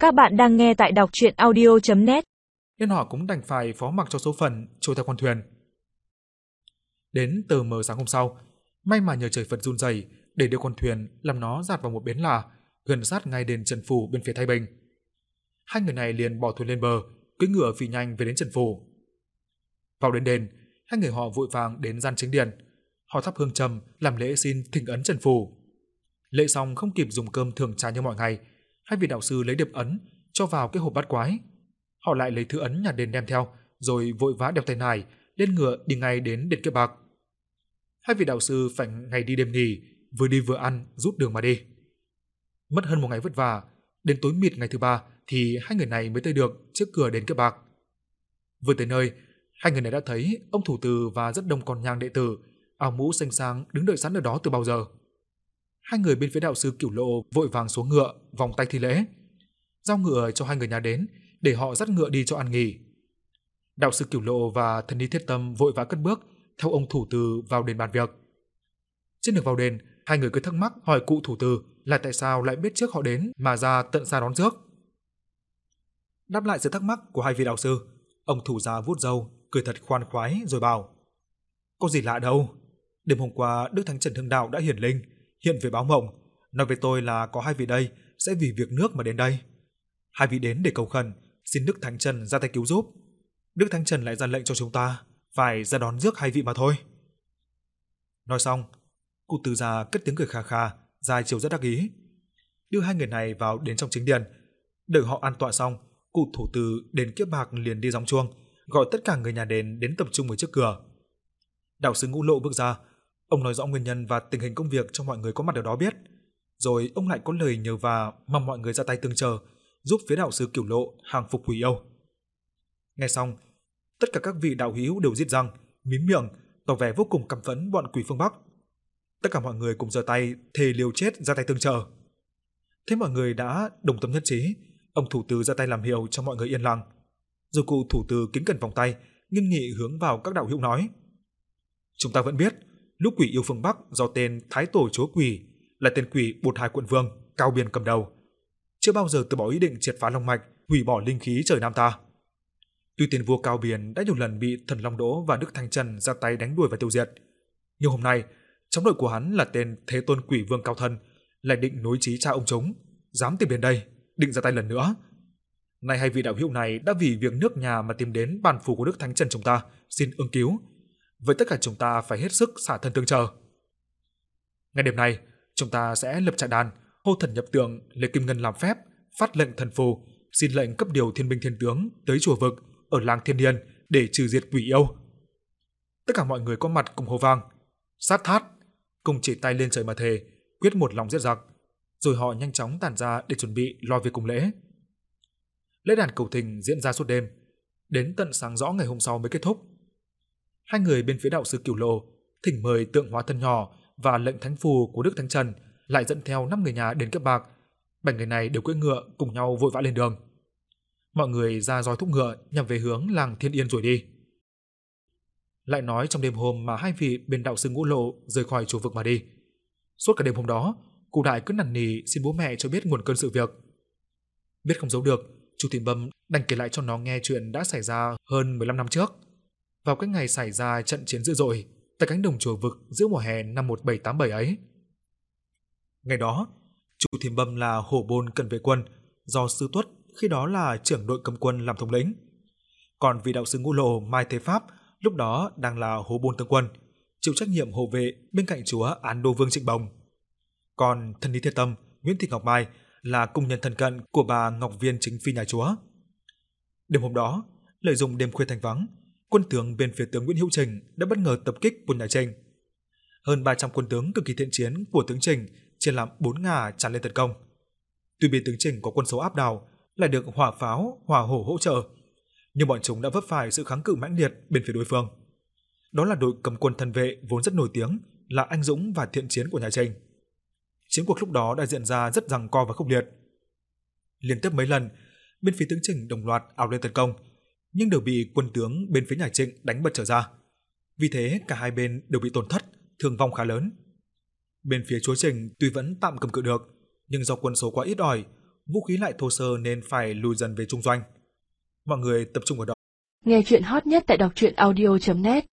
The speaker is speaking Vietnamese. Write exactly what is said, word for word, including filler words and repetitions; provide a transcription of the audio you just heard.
Các bạn đang nghe tại đọc truyện audio chấm net. Nên họ cũng đành phải phó mặc cho số phận trôi theo con thuyền. Đến tờ mờ sáng hôm sau, may mà nhờ trời Phật run rẩy để đưa con thuyền làm nó dạt vào một bến lạ gần sát ngay đền Trần Phủ bên phía Thái Bình. Hai người này liền bỏ thuyền lên bờ, cưỡi ngựa phi nhanh về đến Trần Phủ. Vào đến đền, hai người họ vội vàng đến gian chính điện, họ thắp hương trầm làm lễ xin thỉnh ấn Trần Phủ. Lễ xong không kịp dùng cơm thưởng trà như mọi ngày, hai vị đạo sư lấy điệp ấn cho vào cái hộp bát quái. Họ lại lấy thư ấn nhà đền đem theo, rồi vội vã đeo tay nải lên ngựa đi ngay đến đền Kiếp Bạc. Hai vị đạo sư phải ngày đi đêm nghỉ, vừa đi vừa ăn, rút đường mà đi. Mất hơn một ngày vất vả, đến tối mịt ngày thứ ba thì hai người này mới tới được trước cửa đền Kiếp Bạc. Vừa tới nơi, hai người này đã thấy ông thủ từ và rất đông con nhang đệ tử, áo mũ xanh sang đứng đợi sẵn ở đó từ bao giờ. Hai người bên phía đạo sư Cửu Lộ vội vàng xuống ngựa, vòng tay thi lễ, giao ngựa cho hai người nhà đến để họ dắt ngựa đi cho an nghỉ. Đạo sư Cửu Lộ và thần ni Thiết Tâm vội vã cất bước theo ông thủ từ vào đền bàn việc. Trên đường vào đền, hai người cứ thắc mắc hỏi cụ thủ từ là tại sao lại biết trước họ đến mà ra tận xa đón rước. Đáp lại sự thắc mắc của hai vị đạo sư, ông thủ gia vuốt râu, cười thật khoan khoái rồi bảo: "Có gì lạ đâu, đêm hôm qua Đức Thánh Trần Hưng Đạo đã hiển linh, hiện về báo mộng, nói với tôi là có hai vị đây sẽ vì việc nước mà đến đây. Hai vị đến để cầu khẩn, xin Đức Thánh Trần ra tay cứu giúp. Đức Thánh Trần lại ra lệnh cho chúng ta phải ra đón rước hai vị mà thôi." Nói xong, cụ từ già cất tiếng cười kha kha, dài chiều rất đắc ý, đưa hai người này vào đến trong chính điện. Đợi họ an tọa xong, cụ thủ từ đền Kiếp Bạc liền đi gióng chuông, gọi tất cả người nhà đền đến tập trung ở trước cửa. Đạo sư Ngũ Lộ bước ra, ông nói rõ nguyên nhân và tình hình công việc cho mọi người có mặt ở đó biết, rồi ông lại có lời nhờ và mong mọi người ra tay tương trợ, giúp phía đạo sư Cửu Lộ hàng phục quỷ yêu. Nghe xong, tất cả các vị đạo hữu đều rít răng, mím miệng, tỏ vẻ vô cùng căm phẫn bọn quỷ phương Bắc. Tất cả mọi người cùng giơ tay thề liều chết ra tay tương trợ. Thế mọi người đã đồng tâm nhất trí, ông thủ từ ra tay làm hiệu cho mọi người yên lặng. Rồi cụ thủ từ kính cẩn vòng tay, nghiêm nghị hướng vào các đạo hữu nói: "Chúng ta vẫn biết, lúc quỷ yêu phương Bắc do tên Thái Tổ Chúa Quỷ là tên quỷ Bột Hải Quận Vương Cao Biên cầm đầu, chưa bao giờ từ bỏ ý định triệt phá long mạch, hủy bỏ linh khí trời Nam ta. Tuy tiền vua Cao Biên đã nhiều lần bị thần Long Đỗ và Đức Thanh Trần ra tay đánh đuổi và tiêu diệt, nhưng hôm nay trong đội của hắn là tên Thế Tôn Quỷ Vương Cao Thân lại định nối chí cha ông chúng, dám tìm đến đây, định ra tay lần nữa. Nay hai vị đạo hữu này đã vì việc nước nhà mà tìm đến bàn phủ của Đức Thánh Trần chúng ta xin ứng cứu, vậy tất cả chúng ta phải hết sức xả thân tương trợ. Ngày đêm nay, chúng ta sẽ lập trại đàn, hô thần nhập tượng, lấy kim ngân làm phép, phát lệnh thần phù, xin lệnh cấp điều thiên binh thiên tướng tới chùa vực ở làng Thiên Niên để trừ diệt quỷ yêu." Tất cả mọi người có mặt cùng hô vang: "Sát thát!" cùng chỉ tay lên trời mà thề, quyết một lòng giết giặc. Rồi họ nhanh chóng tản ra để chuẩn bị lo việc cùng lễ. Lễ đàn cầu thỉnh diễn ra suốt đêm, đến tận sáng rõ ngày hôm sau mới kết thúc. Hai người bên phía đạo sư Cửu Lộ thỉnh mời tượng hóa thân nhỏ và lệnh thánh phù của Đức Thánh Trần lại dẫn theo năm người nhà đến Kiếp Bạc. Bảy người này đều cưỡi ngựa cùng nhau vội vã lên đường. Mọi người ra roi thúc ngựa nhằm về hướng làng Thiên Yên rồi đi. Lại nói trong đêm hôm mà hai vị bên đạo sư Ngũ Lộ rời khỏi chùa vực mà đi, suốt cả đêm hôm đó, cụ đại cứ năn nỉ xin bố mẹ cho biết nguồn cơn sự việc. Biết không giấu được, chú Thìn Bâm đành kể lại cho nó nghe chuyện đã xảy ra hơn mười lăm năm trước, vào cái ngày xảy ra trận chiến dữ dội tại cánh đồng chùa vực giữa mùa hè năm một nghìn bảy trăm tám mươi bảy ấy. Ngày đó, chú Thìn Bâm là hổ bôn cận vệ quân do sư Tuất khi đó là trưởng đội cầm quân làm thống lĩnh, còn vị đạo sư Ngũ Lộ Mai Thế Pháp lúc đó đang là hổ bôn tướng quân, chịu trách nhiệm hộ vệ bên cạnh chúa Án Đô Vương Trịnh Bồng. Còn thần ni Thiết Tâm Nguyễn Thị Ngọc Mai là cung nhân thân cận của bà Ngọc Viên chính phi nhà chúa. Đêm hôm đó, lợi dụng đêm khuya thanh vắng, quân tướng bên phía tướng Nguyễn Hữu Trình đã bất ngờ tập kích quân nhà Trình. Hơn ba trăm quân tướng cực kỳ thiện chiến của tướng Trình chia làm bốn ngả tràn lên tấn công. Tuy biết tướng Trình có quân số áp đảo, lại được hỏa pháo, hỏa hổ hỗ trợ, nhưng bọn chúng đã vấp phải sự kháng cự mãnh liệt bên phía đối phương. Đó là đội cầm quân thân vệ vốn rất nổi tiếng, là anh dũng và thiện chiến của nhà Trình. Chiến cuộc lúc đó đã diễn ra rất giằng co và khốc liệt. Liên tiếp mấy lần, bên phía tướng Trình đồng loạt ào lên tấn công, nhưng đều bị quân tướng bên phía nhà Trịnh đánh bật trở ra. Vì thế cả hai bên đều bị tổn thất, thương vong khá lớn. Bên phía chúa Trình tuy vẫn tạm cầm cự được, nhưng do quân số quá ít ỏi, vũ khí lại thô sơ nên phải lùi dần về trung doanh. Mọi người tập trung ở đó. Nghe chuyện hot nhất tại đọc truyện audio chấm net